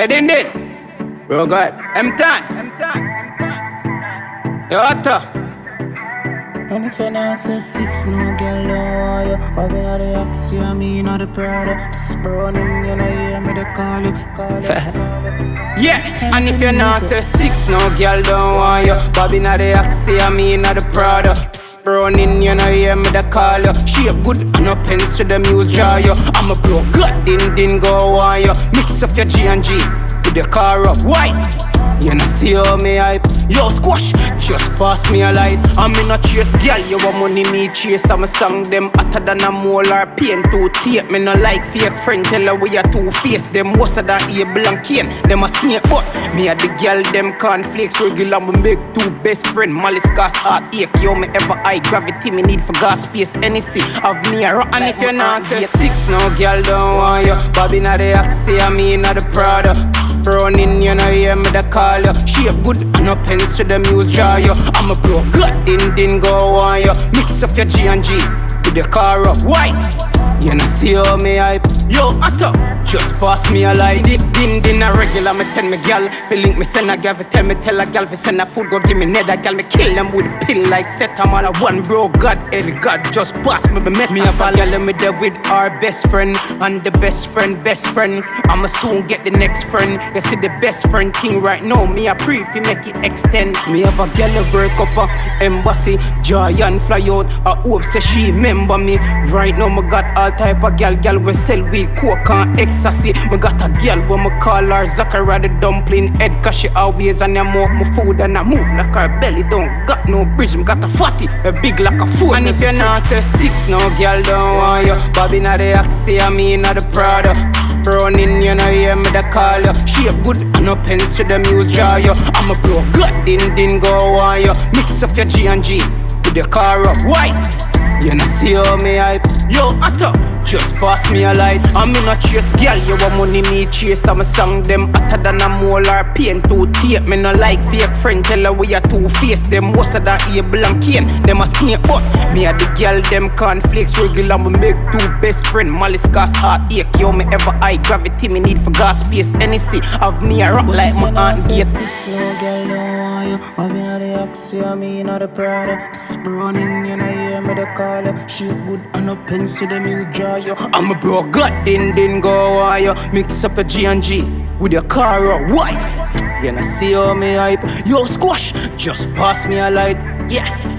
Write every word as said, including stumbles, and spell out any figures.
Hey, Din Din. Bro, God. M-Tan. M-Tan. Yo, Otto. And if you not say six, no girl, no why you Bobbing at the Oxy, I mean at the Prada. Psst, browning, you know, hear me, they call you, call you, call you. Yeah, and if you not say six, no girl don't want you. Bobbing at the Oxy, I mean at the Prada. Psst, browning, you know, hear me, they call you. Shape good and no pens to the muse draw you. I'm a bro, good, din din go on you. Mix up your G and G with the car up, why? You know see how me hype. Yo, squash, just pass me a light. I'm in a chase, girl, you want money, me chase. I'm a song them hotter than a molar pain. Two tape, me no like fake friend. Tell her we are two-faced. Them most of that able and cane. Them a snake, but me a the girl, them cornflakes. Regular, me make two best friend. Malice gas heartache. Yo, me ever high gravity, me need for gas space. Any see of me a rock. And if you not say six, no girl don't want you. Bobbing at the Oxy, I mean at the Prada. Running, you know, hear me, they call you. Shape good and no pens to the muse draw you. I'm a bro, good, din din go on you. Mix up your G and G with the car up, why? You know see how me hype. Yo, Otto, just pass me a light. Dip din din a regular, me send me gal. Fi link me send a gal, fi tell me tell a gal fi send a food, go give me nether gal. Me kill them with pill like set I'm all a one bro. God, Eddie God, just pass me, me met me a gal me there with our best friend. And the best friend, best friend. I'ma soon get the next friend. You see the best friend king right now. Me a pre fi make it extend. Me have a gal a break up a embassy. Giant fly out, I hope say she remember me. Right now me got all type of gal, gal we sell weed, coke and ecstasy. Me got a gal when me call her Zachary the dumpling head, cause she always and I mouth my food and I move like her belly don't got no bridge. Me got a fatty, a big like a food. And if you not say six, no gal don't want you. Bobbing at the Oxy, I mean at the Prada. Running, you know, hear me, they call you. Shape good and no pens to the muse draw you. I'm a bro, good, din din go on you. Mix up your G and G with the car up, why? You know see how me hype. Yo, Otto, just pass me a light. I'm in a chase, girl, you want money, me chase. I'm a song them hotter than a molar pain. Two tape, me no like fake friend. Tell her we are two-faced. Them most of that able and cane. Them a snake, but me a the girl, them cornflakes. Regular, me make two best friend. Malice gas heartache. Yo, me ever high gravity, me need for gas space. Any see of me a rock like my aunt gate. Six, no girl don't want you. Bobbing at the Oxy, I mean at the Prada. Psst, browning, you know, hear me, they call you. Shape good and no pens to the muse draw you. I'm a bro, God, din din go on you. Mix up a G and G with your car up, why? You know see how me hype. Yo, squash, just pass me a light, yeah.